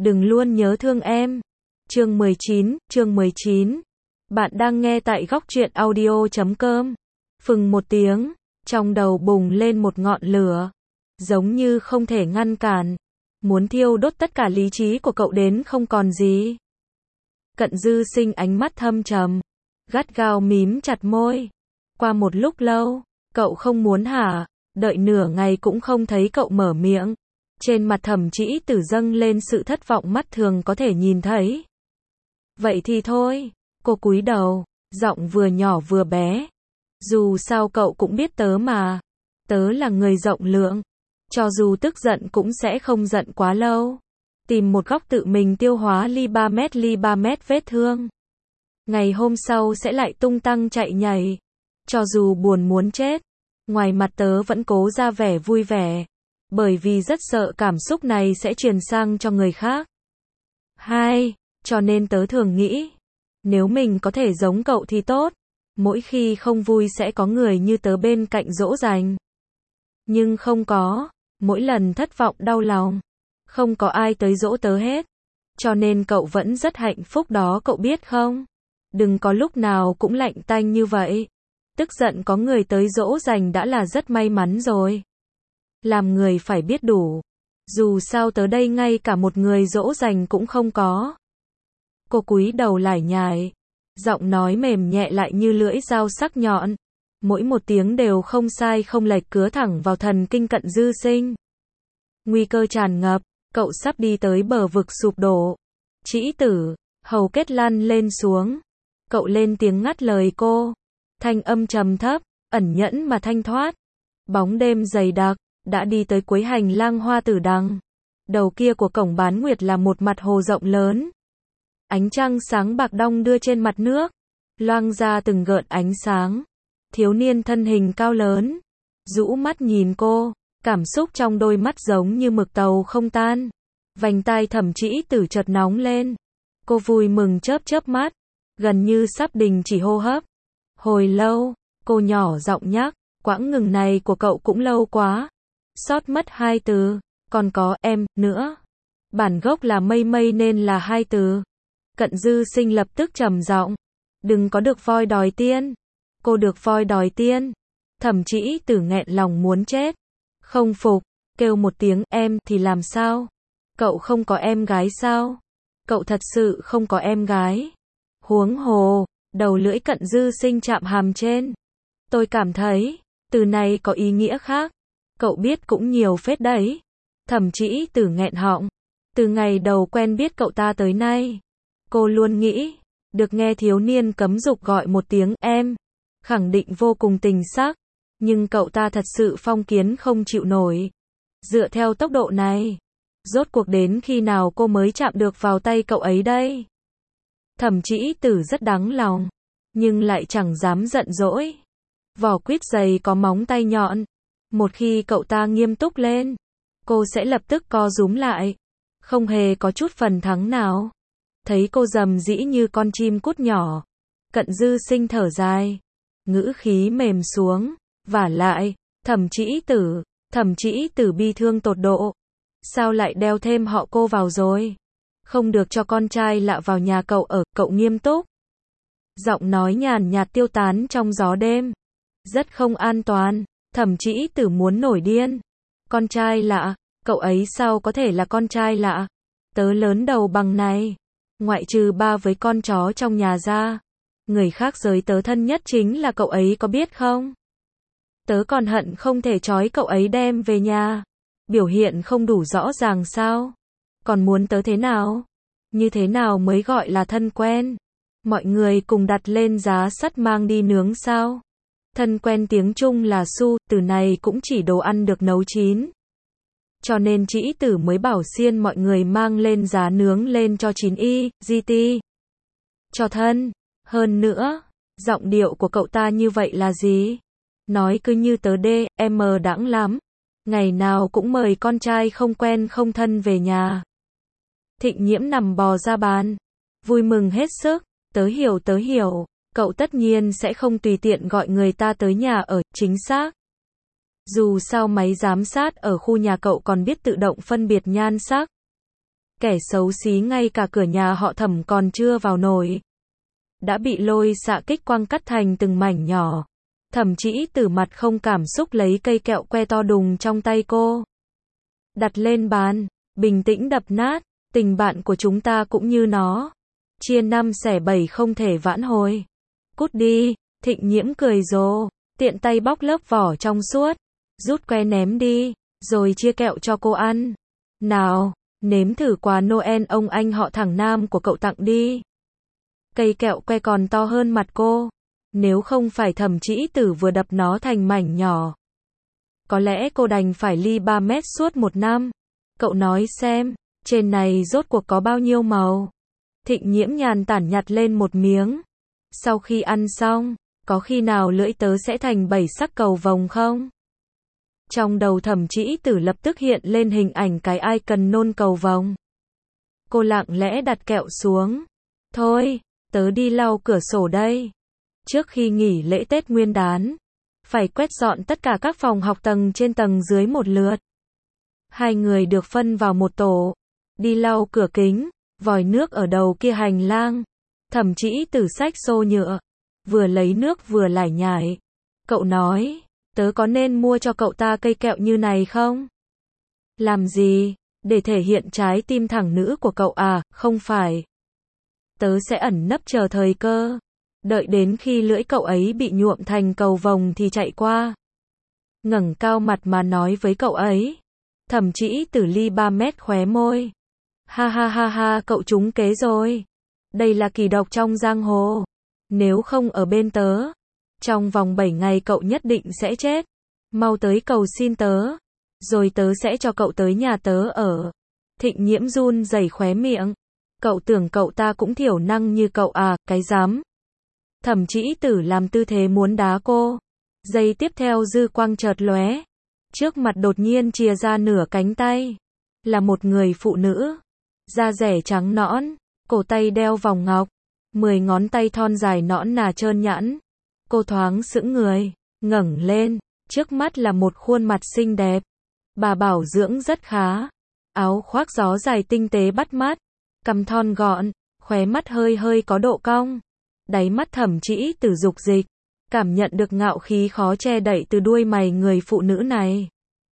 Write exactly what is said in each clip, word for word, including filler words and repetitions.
đừng luôn nhớ thương em. Chương mười chín, chương mười chín. Bạn đang nghe tại góc truyện audio chấm com. Phừng một tiếng, trong đầu bùng lên một ngọn lửa, giống như không thể ngăn cản, muốn thiêu đốt tất cả lý trí của cậu đến không còn gì. Cận Dư Sinh ánh mắt thâm trầm, gắt gao mím chặt môi. Qua một lúc lâu, cậu không muốn hả, đợi nửa ngày cũng không thấy cậu mở miệng. Trên mặt Thẩm Trĩ Tử dâng lên sự thất vọng mắt thường có thể nhìn thấy. Vậy thì thôi, cô cúi đầu, giọng vừa nhỏ vừa bé. Dù sao cậu cũng biết tớ mà, tớ là người rộng lượng, cho dù tức giận cũng sẽ không giận quá lâu. Tìm một góc tự mình tiêu hóa ly ba mét ly ba mét vết thương. Ngày hôm sau sẽ lại tung tăng chạy nhảy. Cho dù buồn muốn chết, ngoài mặt tớ vẫn cố ra vẻ vui vẻ, bởi vì rất sợ cảm xúc này sẽ truyền sang cho người khác. Hai, cho nên tớ thường nghĩ, nếu mình có thể giống cậu thì tốt, mỗi khi không vui sẽ có người như tớ bên cạnh dỗ dành. Nhưng không có, mỗi lần thất vọng đau lòng, không có ai tới dỗ tớ hết. Cho nên cậu vẫn rất hạnh phúc đó cậu biết không? Đừng có lúc nào cũng lạnh tanh như vậy. Tức giận có người tới dỗ dành đã là rất may mắn rồi. Làm người phải biết đủ. Dù sao tớ đây ngay cả một người dỗ dành cũng không có. Cô cúi đầu lải nhải, giọng nói mềm nhẹ lại như lưỡi dao sắc nhọn. Mỗi một tiếng đều không sai không lệch cứa thẳng vào thần kinh Cận Dư Sinh. Nguy cơ tràn ngập, cậu sắp đi tới bờ vực sụp đổ. Trĩ Tử, hầu kết lăn lên xuống. Cậu lên tiếng ngắt lời cô. Thanh âm trầm thấp, ẩn nhẫn mà thanh thoát. Bóng đêm dày đặc, đã đi tới cuối hành lang Hoa Tử Đằng. Đầu kia của cổng bán nguyệt là một mặt hồ rộng lớn. Ánh trăng sáng bạc đong đưa trên mặt nước, loang ra từng gợn ánh sáng. Thiếu niên thân hình cao lớn, rũ mắt nhìn cô, cảm xúc trong đôi mắt giống như mực tàu không tan. Vành tai Thẩm Trĩ Tử chợt nóng lên. Cô vui mừng chớp chớp mắt, gần như sắp đình chỉ hô hấp. Hồi lâu, cô nhỏ giọng nhắc, quãng ngừng này của cậu cũng lâu quá. Sót mất hai từ, còn có em nữa. Bản gốc là mây mây nên là hai từ. Cận Dư Sinh lập tức trầm giọng, đừng có được voi đòi tiên. Cô được voi đòi tiên. Thẩm Trĩ Tử nghẹn lòng muốn chết. Không phục, kêu một tiếng em thì làm sao? Cậu không có em gái sao? Cậu thật sự không có em gái? Huống hồ, đầu lưỡi Cận Dư Sinh chạm hàm trên. Tôi cảm thấy, từ này có ý nghĩa khác. Cậu biết cũng nhiều phết đấy. Thẩm Trĩ Tử nghẹn họng. Từ ngày đầu quen biết cậu ta tới nay, cô luôn nghĩ, được nghe thiếu niên cấm dục gọi một tiếng em, khẳng định vô cùng tình sắc. Nhưng cậu ta thật sự phong kiến không chịu nổi. Dựa theo tốc độ này, rốt cuộc đến khi nào cô mới chạm được vào tay cậu ấy đây? Thẩm Trĩ Tử rất đáng lòng, nhưng lại chẳng dám giận dỗi. Vỏ quýt dày có móng tay nhọn. Một khi cậu ta nghiêm túc lên, cô sẽ lập tức co rúm lại. Không hề có chút phần thắng nào. Thấy cô rầm rĩ như con chim cút nhỏ, Cận Dư Sinh thở dài, ngữ khí mềm xuống. Vả lại, Thẩm Trĩ Tử, Thẩm Trĩ Tử bi thương tột độ. Sao lại đeo thêm họ cô vào rồi? Không được cho con trai lạ vào nhà cậu ở, cậu nghiêm túc. Giọng nói nhàn nhạt tiêu tán trong gió đêm. Rất không an toàn. Thẩm Trĩ Tử muốn nổi điên. Con trai lạ, cậu ấy sao có thể là con trai lạ? Tớ lớn đầu bằng này, ngoại trừ ba với con chó trong nhà ra, người khác giới tớ thân nhất chính là cậu ấy có biết không? Tớ còn hận không thể trói cậu ấy đem về nhà. Biểu hiện không đủ rõ ràng sao? Còn muốn tớ thế nào? Như thế nào mới gọi là thân quen? Mọi người cùng đặt lên giá sắt mang đi nướng sao? Thân quen tiếng Trung là su, từ này cũng chỉ đồ ăn được nấu chín. Cho nên Trĩ Tử mới bảo xiên mọi người mang lên giá nướng lên cho chín y, giê tê. Cho thân. Hơn nữa, giọng điệu của cậu ta như vậy là gì? Nói cứ như tớ đê, em đãng lắm. Ngày nào cũng mời con trai không quen không thân về nhà. Thịnh Nhiễm nằm bò ra bàn, vui mừng hết sức. Tớ hiểu tớ hiểu, cậu tất nhiên sẽ không tùy tiện gọi người ta tới nhà ở, chính xác. Dù sao máy giám sát ở khu nhà cậu còn biết tự động phân biệt nhan sắc. Kẻ xấu xí ngay cả cửa nhà họ Thẩm còn chưa vào nổi, đã bị lôi xạ kích quang cắt thành từng mảnh nhỏ. Thẩm Chỉ Tử mặt không cảm xúc lấy cây kẹo que to đùng trong tay cô, đặt lên bàn, bình tĩnh đập nát. Tình bạn của chúng ta cũng như nó, chia năm xẻ bảy không thể vãn hồi. Cút đi. Thịnh Nhiễm cười rồ, tiện tay bóc lớp vỏ trong suốt, rút que ném đi, rồi chia kẹo cho cô ăn. Nào, nếm thử quà Noel ông anh họ thằng Nam của cậu tặng đi. Cây kẹo que còn to hơn mặt cô, nếu không phải Thẩm Chỉ Tử vừa đập nó thành mảnh nhỏ, có lẽ cô đành phải ly ba mét suốt một năm. Cậu nói xem, trên này rốt cuộc có bao nhiêu màu? Thịnh Nhiễm nhàn tản nhặt lên một miếng. Sau khi ăn xong, có khi nào lưỡi tớ sẽ thành bảy sắc cầu vồng không? Trong đầu Thẩm Chỉ Tử lập tức hiện lên hình ảnh cái icon nôn cầu vồng. Cô lặng lẽ đặt kẹo xuống. Thôi, tớ đi lau cửa sổ đây. Trước khi nghỉ lễ Tết Nguyên đán, phải quét dọn tất cả các phòng học tầng trên tầng dưới một lượt. Hai người được phân vào một tổ, đi lau cửa kính, vòi nước ở đầu kia hành lang. Thẩm Chỉ Tử xách xô nhựa, vừa lấy nước vừa lải nhải. Cậu nói, tớ có nên mua cho cậu ta cây kẹo như này không? Làm gì? Để thể hiện trái tim thẳng nữ của cậu à? Không phải. Tớ sẽ ẩn nấp chờ thời cơ. Đợi đến khi lưỡi cậu ấy bị nhuộm thành cầu vồng thì chạy qua. Ngẩng cao mặt mà nói với cậu ấy. Thẩm Chỉ Tử ly ba mét khóe môi. Ha ha ha ha, cậu trúng kế rồi. Đây là kỳ độc trong giang hồ. Nếu không ở bên tớ, trong vòng bảy ngày cậu nhất định sẽ chết. Mau tới cầu xin tớ, rồi tớ sẽ cho cậu tới nhà tớ ở. Thịnh Nhiễm run rẩy khóe miệng. Cậu tưởng cậu ta cũng thiểu năng như cậu à? Cái dám. Thẩm Chỉ Tử làm tư thế muốn đá cô. Giây tiếp theo dư quang chợt lóe. Trước mặt đột nhiên chìa ra nửa cánh tay. Là một người phụ nữ. Da dẻ trắng nõn, cổ tay đeo vòng ngọc, mười ngón tay thon dài nõn nà trơn nhẵn. Cô thoáng sững người, ngẩng lên, trước mắt là một khuôn mặt xinh đẹp. Bà bảo dưỡng rất khá, áo khoác gió dài tinh tế bắt mắt, cằm thon gọn, khóe mắt hơi hơi có độ cong. Đáy mắt Thẩm Chỉ Tử dục dịch, cảm nhận được ngạo khí khó che đậy từ đuôi mày người phụ nữ này.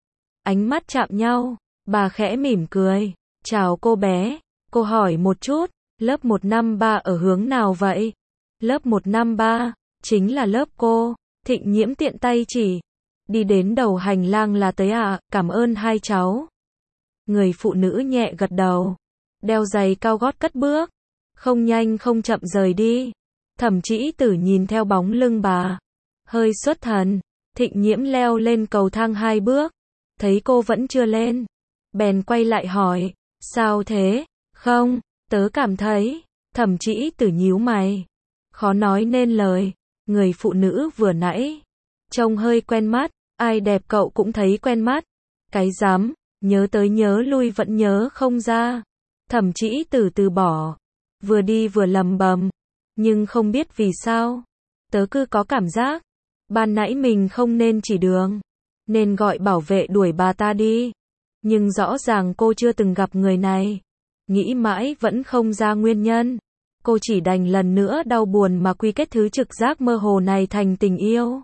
Ánh mắt chạm nhau, bà khẽ mỉm cười. Chào cô bé, cô hỏi một chút, lớp một năm ba ở hướng nào vậy? Lớp một năm ba, chính là lớp cô. Thịnh Nhiễm tiện tay chỉ. Đi đến đầu hành lang là tới ạ, à, cảm ơn hai cháu. Người phụ nữ nhẹ gật đầu, đeo giày cao gót cất bước, không nhanh không chậm rời đi. Thẩm Chỉ Tử nhìn theo bóng lưng bà, hơi xuất thần. Thịnh Nhiễm leo lên cầu thang hai bước, thấy cô vẫn chưa lên, bèn quay lại hỏi, sao thế? Không, tớ cảm thấy. Thẩm Chỉ Tử nhíu mày, khó nói nên lời. Người phụ nữ vừa nãy trông hơi quen mắt, ai đẹp cậu cũng thấy quen mắt. Cái dám, nhớ tới nhớ lui vẫn nhớ không ra. Thẩm Chỉ Tử từ bỏ, vừa đi vừa lầm bầm, nhưng không biết vì sao, tớ cứ có cảm giác ban nãy mình không nên chỉ đường, nên gọi bảo vệ đuổi bà ta đi. Nhưng rõ ràng cô chưa từng gặp người này, nghĩ mãi vẫn không ra nguyên nhân. Cô chỉ đành lần nữa đau buồn mà quy kết thứ trực giác mơ hồ này thành tình yêu.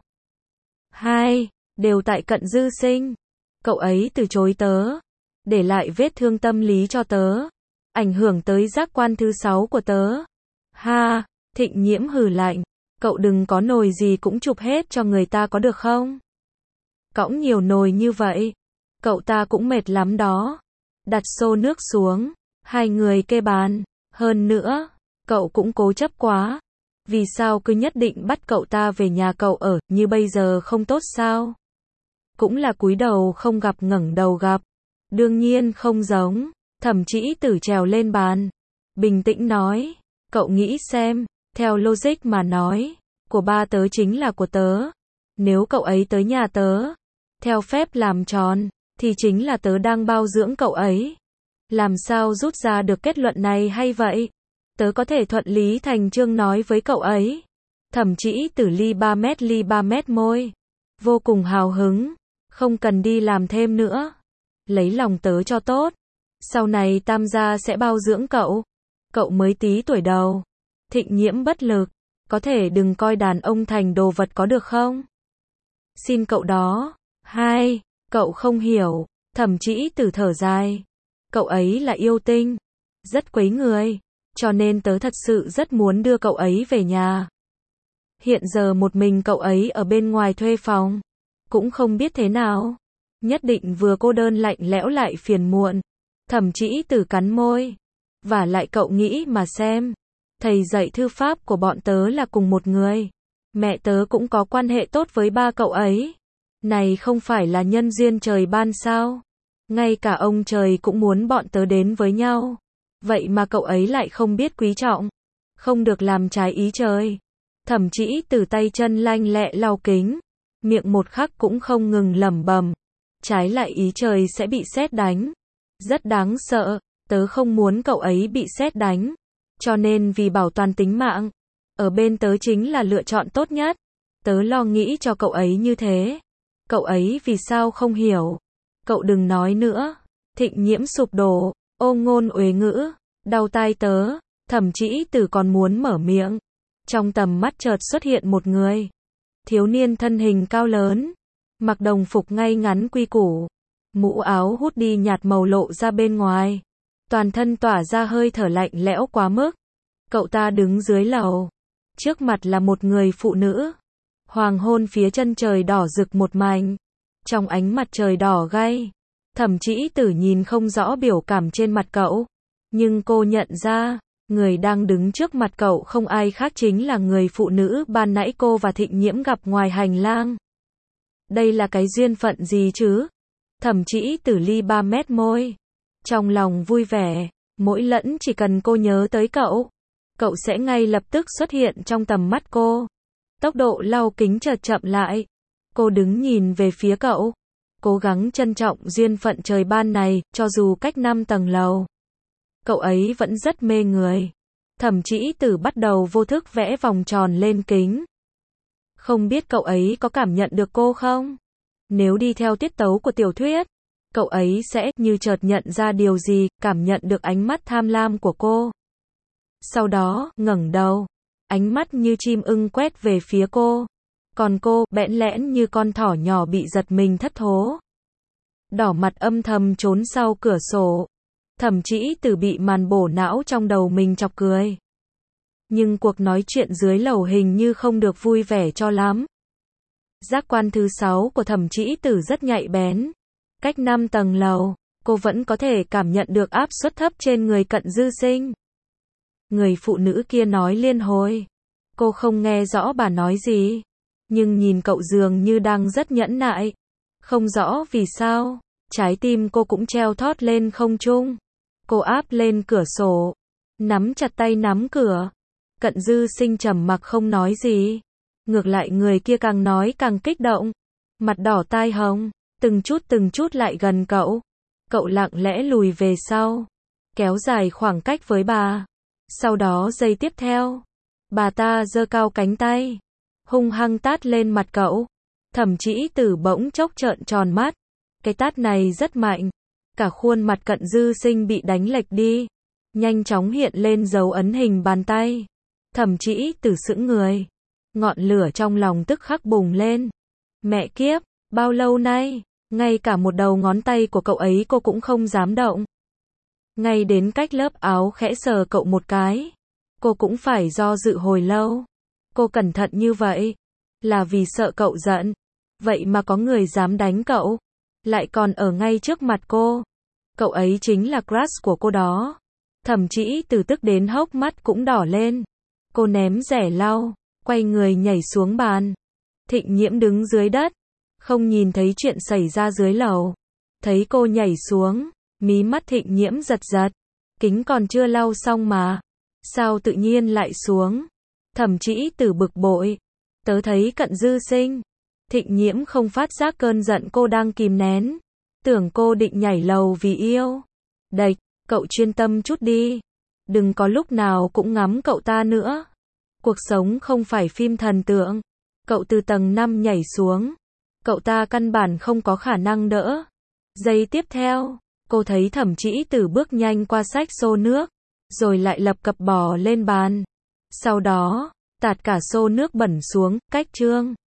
Hai, đều tại Cận Dư Sinh. Cậu ấy từ chối tớ, để lại vết thương tâm lý cho tớ, ảnh hưởng tới giác quan thứ sáu của tớ. Ha, Thịnh Nhiễm hừ lạnh, cậu đừng có nồi gì cũng chụp hết cho người ta có được không? Cõng nhiều nồi như vậy, cậu ta cũng mệt lắm đó. Đặt xô nước xuống, hai người kê bàn. Hơn nữa, cậu cũng cố chấp quá. Vì sao cứ nhất định bắt cậu ta về nhà cậu ở, như bây giờ không tốt sao? Cũng là cúi đầu không gặp ngẩng đầu gặp. Đương nhiên không giống. Thẩm Chỉ Tử trèo lên bàn, bình tĩnh nói, cậu nghĩ xem, theo logic mà nói, của ba tớ chính là của tớ. Nếu cậu ấy tới nhà tớ, theo phép làm tròn, thì chính là tớ đang bao dưỡng cậu ấy. Làm sao rút ra được kết luận này hay vậy? Tớ có thể thuận lý thành chương nói với cậu ấy. Thẩm Chỉ Tử ly ba mét ly ba mét môi, vô cùng hào hứng, không cần đi làm thêm nữa. Lấy lòng tớ cho tốt. Sau này Tam gia sẽ bao dưỡng cậu. Cậu mới tí tuổi đầu. Thịnh Nhiễm bất lực. Có thể đừng coi đàn ông thành đồ vật có được không? Xin cậu đó. Hai, cậu không hiểu. Thẩm Trĩ Tử thở dài. Cậu ấy là yêu tinh. Rất quấy người. Cho nên tớ thật sự rất muốn đưa cậu ấy về nhà. Hiện giờ một mình cậu ấy ở bên ngoài thuê phòng. Cũng không biết thế nào. Nhất định vừa cô đơn lạnh lẽo lại phiền muộn. Thẩm Trĩ Tử cắn môi. Và lại cậu nghĩ mà xem. Thầy dạy thư pháp của bọn tớ là cùng một người. Mẹ tớ cũng có quan hệ tốt với ba cậu ấy. Này không phải là nhân duyên trời ban sao? Ngay cả ông trời cũng muốn bọn tớ đến với nhau. Vậy mà cậu ấy lại không biết quý trọng. Không được làm trái ý trời. Thẩm Trĩ Tử tay chân lanh lẹ lau kính. Miệng một khắc cũng không ngừng lẩm bẩm. Trái lại ý trời sẽ bị sét đánh. Rất đáng sợ. Tớ không muốn cậu ấy bị sét đánh. Cho nên vì bảo toàn tính mạng. Ở bên tớ chính là lựa chọn tốt nhất. Tớ lo nghĩ cho cậu ấy như thế. Cậu ấy vì sao không hiểu. Cậu đừng nói nữa. Thịnh Nhiễm sụp đổ. Ô ngôn uế ngữ. Đau tai tớ. Thẩm Trĩ Tử còn muốn mở miệng. Trong tầm mắt chợt xuất hiện một người. Thiếu niên thân hình cao lớn. Mặc đồng phục ngay ngắn quy củ. Mũ áo hút đi nhạt màu lộ ra bên ngoài. Toàn thân tỏa ra hơi thở lạnh lẽo quá mức. Cậu ta đứng dưới lầu. Trước mặt là một người phụ nữ. Hoàng hôn phía chân trời đỏ rực một mảnh. Trong ánh mặt trời đỏ gay. Thẩm Trĩ Tử nhìn không rõ biểu cảm trên mặt cậu. Nhưng cô nhận ra, người đang đứng trước mặt cậu không ai khác chính là người phụ nữ ban nãy cô và Thịnh Nhiễm gặp ngoài hành lang. Đây là cái duyên phận gì chứ? Thẩm Trĩ Tử ly ba mét môi. Trong lòng vui vẻ, mỗi lẫn chỉ cần cô nhớ tới cậu, cậu sẽ ngay lập tức xuất hiện trong tầm mắt cô. Tốc độ lau kính chợt chậm lại. Cô đứng nhìn về phía cậu. Cố gắng trân trọng duyên phận trời ban này, cho dù cách năm tầng lầu. Cậu ấy vẫn rất mê người. Thẩm Trĩ Tử bắt đầu vô thức vẽ vòng tròn lên kính. Không biết cậu ấy có cảm nhận được cô không? Nếu đi theo tiết tấu của tiểu thuyết, cậu ấy sẽ như chợt nhận ra điều gì, cảm nhận được ánh mắt tham lam của cô. Sau đó, ngẩng đầu. Ánh mắt như chim ưng quét về phía cô. Còn cô, bẽn lẽn như con thỏ nhỏ bị giật mình thất thố. Đỏ mặt âm thầm trốn sau cửa sổ. Thẩm Trĩ Tử bị màn bổ não trong đầu mình chọc cười. Nhưng cuộc nói chuyện dưới lầu hình như không được vui vẻ cho lắm. Giác quan thứ sáu của Thẩm Trĩ Tử rất nhạy bén. Cách năm tầng lầu, cô vẫn có thể cảm nhận được áp suất thấp trên người Cận Dư Sinh. Người phụ nữ kia nói liên hồi. Cô không nghe rõ bà nói gì. Nhưng nhìn cậu dường như đang rất nhẫn nại. Không rõ vì sao, trái tim cô cũng treo thót lên không trung. Cô áp lên cửa sổ. Nắm chặt tay nắm cửa. Cận Dư Sinh trầm mặc không nói gì. Ngược lại người kia càng nói càng kích động. Mặt đỏ tai hồng. Từng chút từng chút lại gần cậu. Cậu lặng lẽ lùi về sau. Kéo dài khoảng cách với bà. Sau đó giây tiếp theo. Bà ta giơ cao cánh tay. Hung hăng tát lên mặt cậu. Thẩm Trĩ Tử bỗng chốc trợn tròn mắt. Cái tát này rất mạnh. Cả khuôn mặt Cận Dư Sinh bị đánh lệch đi. Nhanh chóng hiện lên dấu ấn hình bàn tay. Thẩm Trĩ Tử sững người. Ngọn lửa trong lòng tức khắc bùng lên. Mẹ kiếp, bao lâu nay, ngay cả một đầu ngón tay của cậu ấy cô cũng không dám động. Ngay đến cách lớp áo khẽ sờ cậu một cái. Cô cũng phải do dự hồi lâu. Cô cẩn thận như vậy, là vì sợ cậu giận. Vậy mà có người dám đánh cậu. Lại còn ở ngay trước mặt cô. Cậu ấy chính là crush của cô đó. Thẩm Trĩ Tử tức đến hốc mắt cũng đỏ lên. Cô ném rẻ lau, quay người nhảy xuống bàn. Thịnh Nhiễm đứng dưới đất. Không nhìn thấy chuyện xảy ra dưới lầu. Thấy cô nhảy xuống, mí mắt Thịnh Nhiễm giật giật. Kính còn chưa lau xong mà. Sao tự nhiên lại xuống? Thẩm Trĩ Tử bực bội. Tớ thấy Cận Dư Sinh. Thịnh Nhiễm không phát giác cơn giận cô đang kìm nén. Tưởng cô định nhảy lầu vì yêu. Đệch, cậu chuyên tâm chút đi. Đừng có lúc nào cũng ngắm cậu ta nữa. Cuộc sống không phải phim thần tượng. Cậu từ tầng năm nhảy xuống. Cậu ta căn bản không có khả năng đỡ. Giây tiếp theo, Cô thấy Thẩm Trĩ Tử bước nhanh qua xách xô nước, rồi lại lập cập bỏ lên bàn. Sau đó, tạt cả xô nước bẩn xuống, cách Trương